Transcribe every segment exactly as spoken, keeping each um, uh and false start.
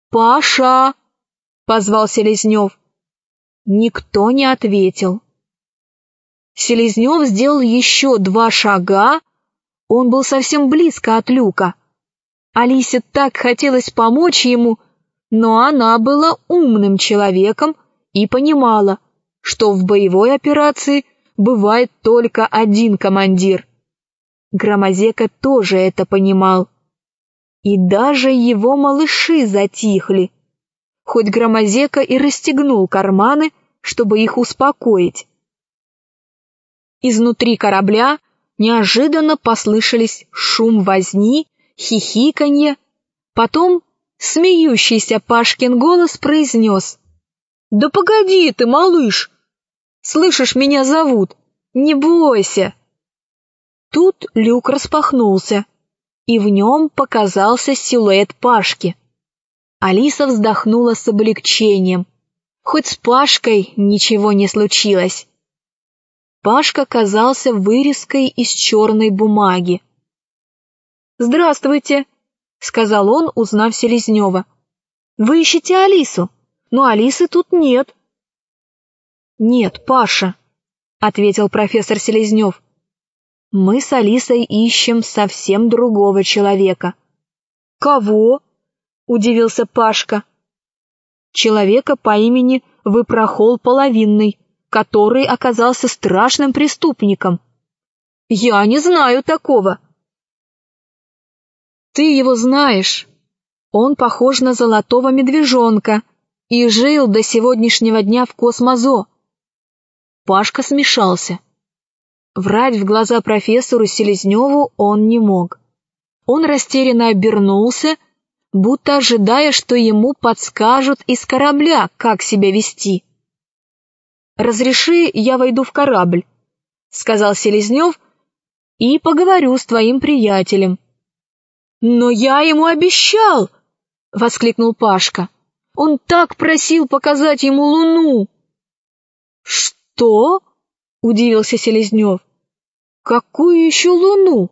«Паша!» — позвал Селезнев. Никто не ответил. Селезнев сделал еще два шага. Он был совсем близко от люка. Алисе так хотелось помочь ему, но она была умным человеком и понимала, что в боевой операции бывает только один командир. Громозека тоже это понимал. И даже его малыши затихли, хоть Громозека и расстегнул карманы, чтобы их успокоить. Изнутри корабля неожиданно послышались шум возни, хихиканье, потом смеющийся Пашкин голос произнес: «Да погоди ты, малыш! Слышишь, меня зовут! Не бойся!» Тут люк распахнулся, и в нем показался силуэт Пашки. Алиса вздохнула с облегчением. Хоть с Пашкой ничего не случилось. Пашка казался вырезкой из черной бумаги. «Здравствуйте», — сказал он, узнав Селезнева. «Вы ищете Алису, но Алисы тут нет». «Нет, Паша», — ответил профессор Селезнев. «Мы с Алисой ищем совсем другого человека». «Кого?» — удивился Пашка. «Человека по имени Выпрохол Половинный, который оказался страшным преступником». «Я не знаю такого». «Ты его знаешь. Он похож на золотого медвежонка и жил до сегодняшнего дня в Космозо». Пашка смешался. Врать в глаза профессору Селезневу он не мог. Он растерянно обернулся, будто ожидая, что ему подскажут из корабля, как себя вести. «Разреши, я войду в корабль», — сказал Селезнев, — «и поговорю с твоим приятелем». «Но я ему обещал!» — воскликнул Пашка. «Он так просил показать ему Луну!» «Что?» — удивился Селезнев. «Какую еще Луну?»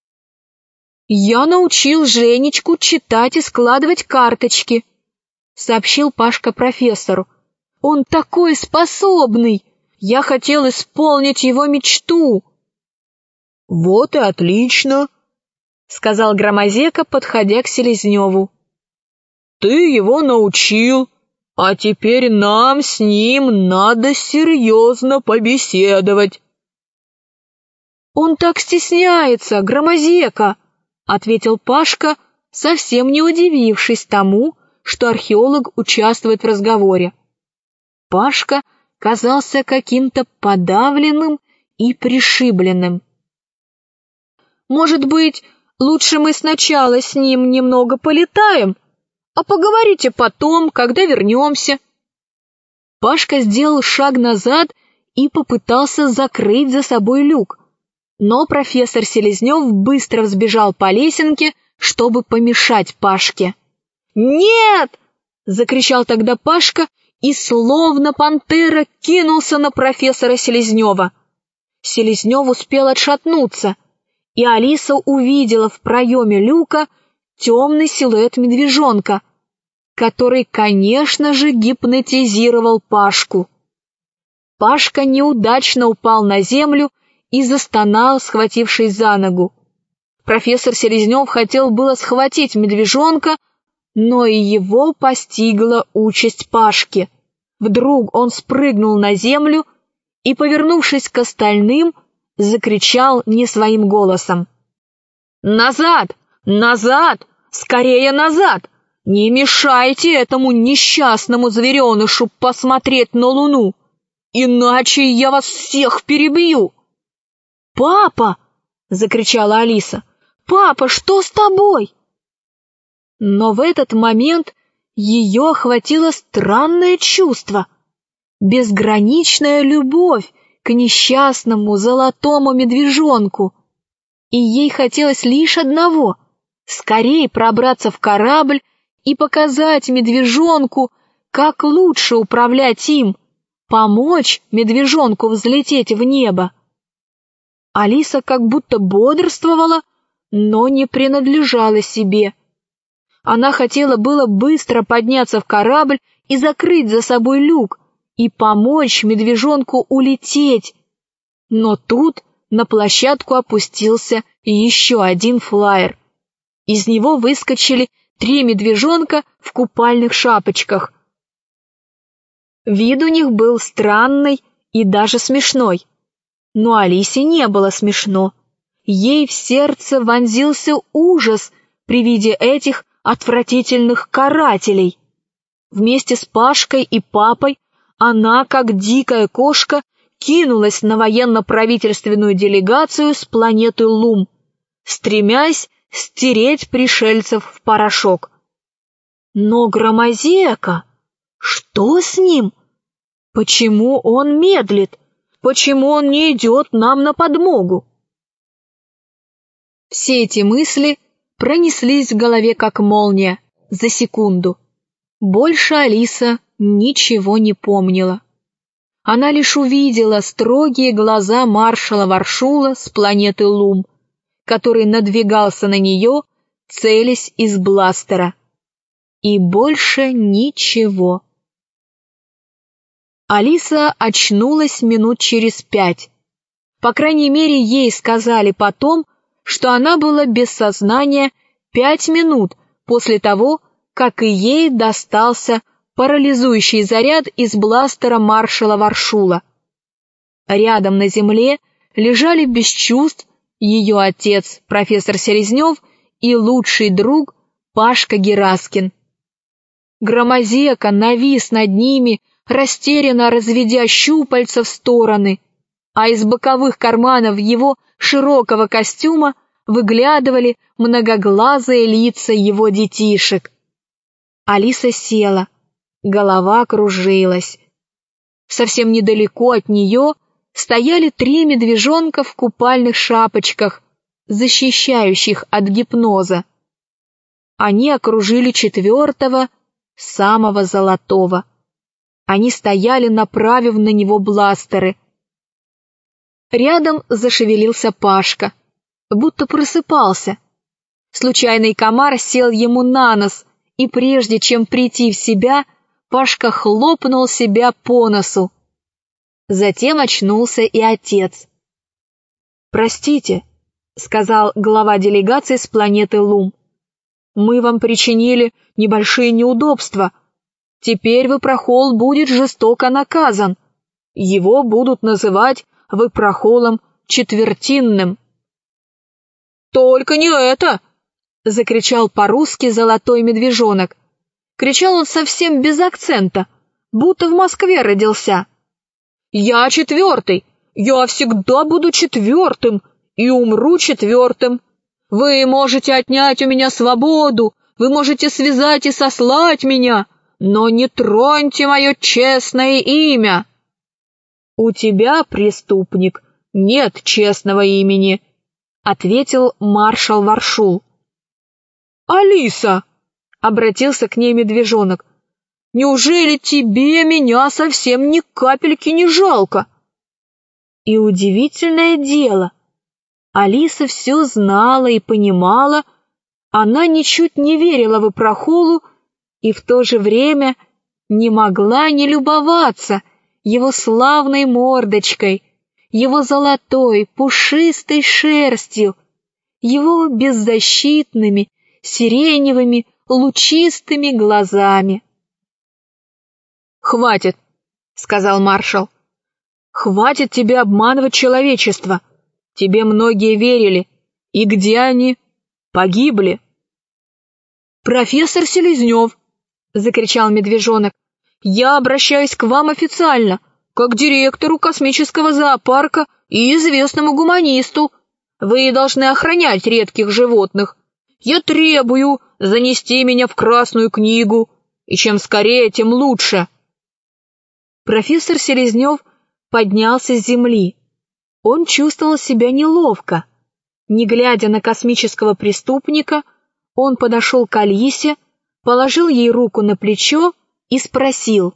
«Я научил Женечку читать и складывать карточки», — сообщил Пашка профессору. «Он такой способный! Я хотел исполнить его мечту!» «Вот и отлично!» — сказал Громозека, подходя к Селезневу. «Ты его научил, а теперь нам с ним надо серьезно побеседовать». «Он так стесняется, Громозека!» — ответил Пашка, совсем не удивившись тому, что археолог участвует в разговоре. Пашка казался каким-то подавленным и пришибленным. «Может быть, лучше мы сначала с ним немного полетаем, а поговорите потом, когда вернемся?» Пашка сделал шаг назад и попытался закрыть за собой люк, но профессор Селезнев быстро взбежал по лесенке, чтобы помешать Пашке. «Нет!» — закричал тогда Пашка и, словно пантера, кинулся на профессора Селезнева. Селезнев успел отшатнуться, и Алиса увидела в проеме люка темный силуэт медвежонка, который, конечно же, гипнотизировал Пашку. Пашка неудачно упал на землю и застонал, схватившись за ногу. Профессор Селезнев хотел было схватить медвежонка, но и его постигла участь Пашки. Вдруг он спрыгнул на землю и, повернувшись к остальным, закричал не своим голосом: «Назад! Назад! Скорее назад! Не мешайте этому несчастному зверенышу посмотреть на Луну, иначе я вас всех перебью!» «Папа!» — закричала Алиса. «Папа, что с тобой?» Но в этот момент ее охватило странное чувство, безграничная любовь к несчастному золотому медвежонку, и ей хотелось лишь одного — скорее пробраться в корабль и показать медвежонку, как лучше управлять им, помочь медвежонку взлететь в небо. Алиса как будто бодрствовала, но не принадлежала себе. Она хотела было быстро подняться в корабль и закрыть за собой люк, и помочь медвежонку улететь. Но тут на площадку опустился еще один флаер. Из него выскочили три медвежонка в купальных шапочках. Вид у них был странный и даже смешной. Но Алисе не было смешно. Ей в сердце вонзился ужас при виде этих отвратительных карателей. Вместе с Пашкой и папой она, как дикая кошка, кинулась на военно-правительственную делегацию с планеты Лум, стремясь стереть пришельцев в порошок. Но Громозека, что с ним? Почему он медлит? Почему он не идет нам на подмогу? Все эти мысли пронеслись в голове как молния за секунду. Больше Алиса ничего не помнила. Она лишь увидела строгие глаза маршала Варшула с планеты Лум, который надвигался на нее, целясь из бластера. И больше ничего. Алиса очнулась минут через пять. По крайней мере, ей сказали потом, что она была без сознания пять минут после того, как и ей достался парализующий заряд из бластера маршала Варшула. Рядом на земле лежали без чувств ее отец, профессор Селезнев, и лучший друг Пашка Гераскин. Громозека навис над ними, растерянно разведя щупальца в стороны, а из боковых карманов его широкого костюма выглядывали многоглазые лица его детишек. Алиса села, голова кружилась. Совсем недалеко от нее стояли три медвежонка в купальных шапочках, защищающих от гипноза. Они окружили четвертого, самого золотого. Они стояли, направив на него бластеры. Рядом зашевелился Пашка, будто просыпался. Случайный комар сел ему на нос, и прежде чем прийти в себя, Пашка хлопнул себя по носу. Затем очнулся и отец. «Простите», — сказал глава делегации с планеты Лум, — «мы вам причинили небольшие неудобства. Теперь Выпрохол будет жестоко наказан. Его будут называть Выпрохолом Четвертинным». «Только не это!» — закричал по-русски золотой медвежонок. Кричал он совсем без акцента, будто в Москве родился. «Я четвертый! Я всегда буду четвертым и умру четвертым! Вы можете отнять у меня свободу, вы можете связать и сослать меня, но не троньте мое честное имя!» «У тебя, преступник, нет честного имени», — ответил маршал Варшул. «Алиса!» — обратился к ней медвежонок. «Неужели тебе меня совсем ни капельки не жалко?» И удивительное дело, Алиса все знала и понимала, она ничуть не верила Выпрохолу и в то же время не могла не любоваться его славной мордочкой, его золотой пушистой шерстью, его беззащитными сиреневыми лучистыми глазами. «Хватит», — сказал маршал, — «хватит тебе обманывать человечество. Тебе многие верили. И где они? Погибли». «Профессор Селезнев», — закричал медвежонок, — «я обращаюсь к вам официально, как директору космического зоопарка и известному гуманисту. Вы должны охранять редких животных. Я требую занести меня в Красную книгу, и чем скорее, тем лучше». Профессор Селезнев поднялся с земли. Он чувствовал себя неловко. Не глядя на космического преступника, он подошел к Алисе, положил ей руку на плечо и спросил: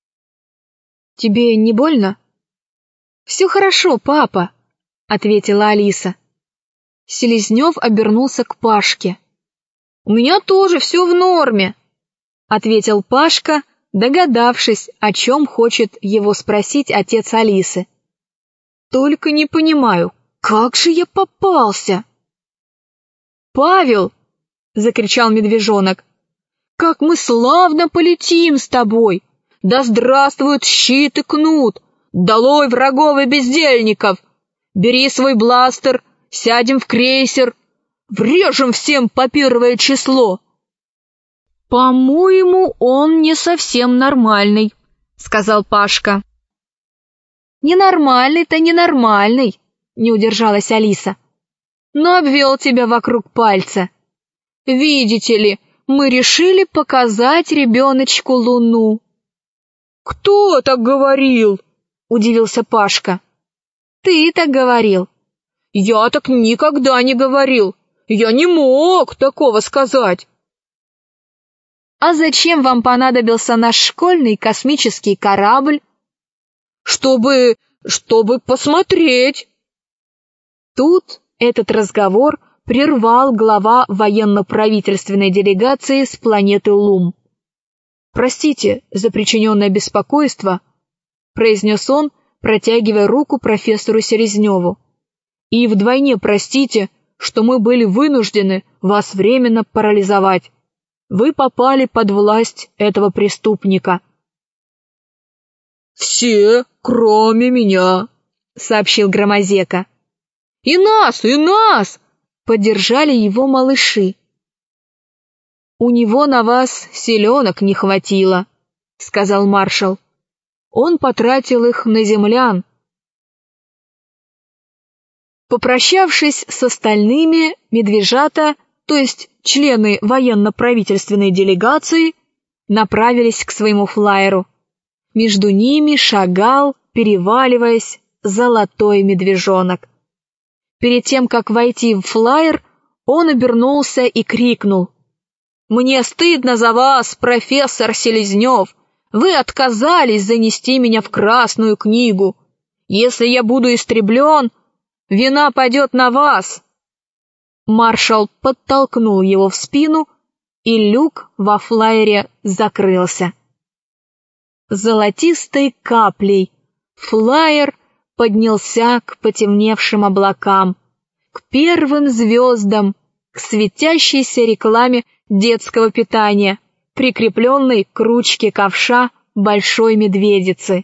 «Тебе не больно?» «Все хорошо, папа», — ответила Алиса. Селезнев обернулся к Пашке. «У меня тоже все в норме», — ответил Пашка, догадавшись, о чем хочет его спросить отец Алисы. «Только не понимаю, как же я попался?» «Павел!» — закричал медвежонок. «Как мы славно полетим с тобой! Да здравствует щит и кнут! Долой врагов и бездельников! Бери свой бластер, сядем в крейсер, врежем всем по первое число!» «По-моему, он не совсем нормальный», — сказал Пашка. «Ненормальный-то ненормальный», — не удержалась Алиса. «Но обвел тебя вокруг пальца. Видите ли, мы решили показать ребеночку Луну». «Кто так говорил?» — удивился Пашка. «Ты так говорил». «Я так никогда не говорил. Я не мог такого сказать». «А зачем вам понадобился наш школьный космический корабль?» «Чтобы... чтобы посмотреть». Тут этот разговор прервал глава военно-правительственной делегации с планеты Лум. «Простите за причиненное беспокойство», — произнес он, протягивая руку профессору Селезневу. «И вдвойне простите, что мы были вынуждены вас временно парализовать. Вы попали под власть этого преступника». «Все, кроме меня», — сообщил Громозека. «И нас, и нас!» — поддержали его малыши. «У него на вас селенок не хватило», — сказал маршал. «Он потратил их на землян». Попрощавшись с остальными, медвежата, то есть члены военно-правительственной делегации, направились к своему флайеру. Между ними шагал, переваливаясь, золотой медвежонок. Перед тем, как войти в флайер, он обернулся и крикнул: «Мне стыдно за вас, профессор Селезнев! Вы отказались занести меня в Красную книгу! Если я буду истреблен, вина падет на вас!» Маршал подтолкнул его в спину, и люк во флайере закрылся. Золотистой каплей флайер поднялся к потемневшим облакам, к первым звездам, к светящейся рекламе детского питания, прикрепленной к ручке ковша большой медведицы.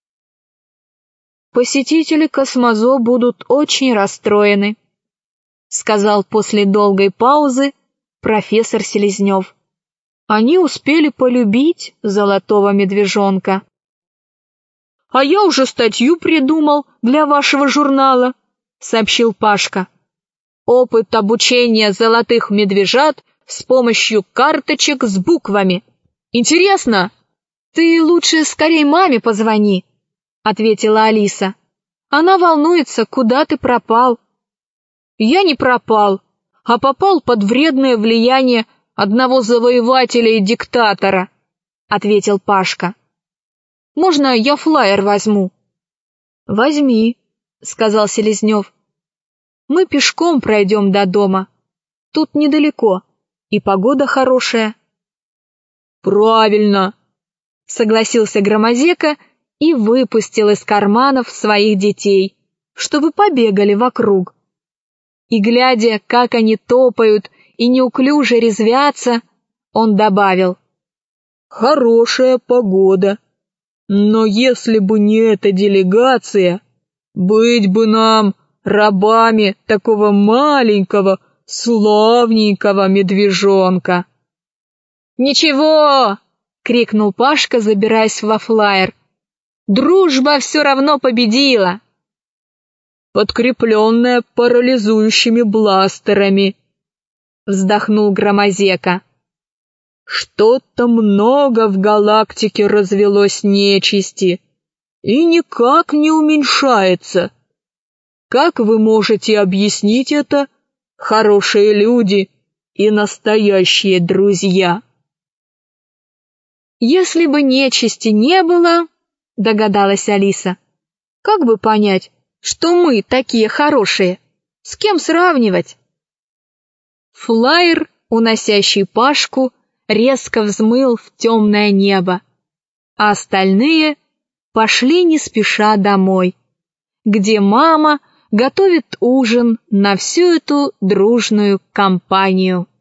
«Посетители Космозо будут очень расстроены», — сказал после долгой паузы профессор Селезнев. «Они успели полюбить золотого медвежонка». «А я уже статью придумал для вашего журнала», — сообщил Пашка. «Опыт обучения золотых медвежат с помощью карточек с буквами. Интересно?» «Ты лучше скорей маме позвони», — ответила Алиса. «Она волнуется, куда ты пропал». «Я не пропал, а попал под вредное влияние одного завоевателя и диктатора», — ответил Пашка. «Можно я флаер возьму?» «Возьми», — сказал Селезнев. «Мы пешком пройдем до дома. Тут недалеко, и погода хорошая». «Правильно», — согласился Громозека и выпустил из карманов своих детей, чтобы побегали вокруг. И, глядя, как они топают и неуклюже резвятся, он добавил: «Хорошая погода. Но если бы не эта делегация, быть бы нам рабами такого маленького, славненького медвежонка». «Ничего!» — крикнул Пашка, забираясь во флаер. «Дружба все равно победила!» «Подкрепленная парализующими бластерами», — вздохнул Громозека. «Что-то много в галактике развелось нечисти и никак не уменьшается. Как вы можете объяснить это, хорошие люди и настоящие друзья?» «Если бы нечисти не было, — догадалась Алиса, — как бы понять, что мы такие хорошие? С кем сравнивать?» Флаер уносящий Пашку, резко взмыл в темное небо, а остальные пошли не спеша домой, где мама готовит ужин на всю эту дружную компанию.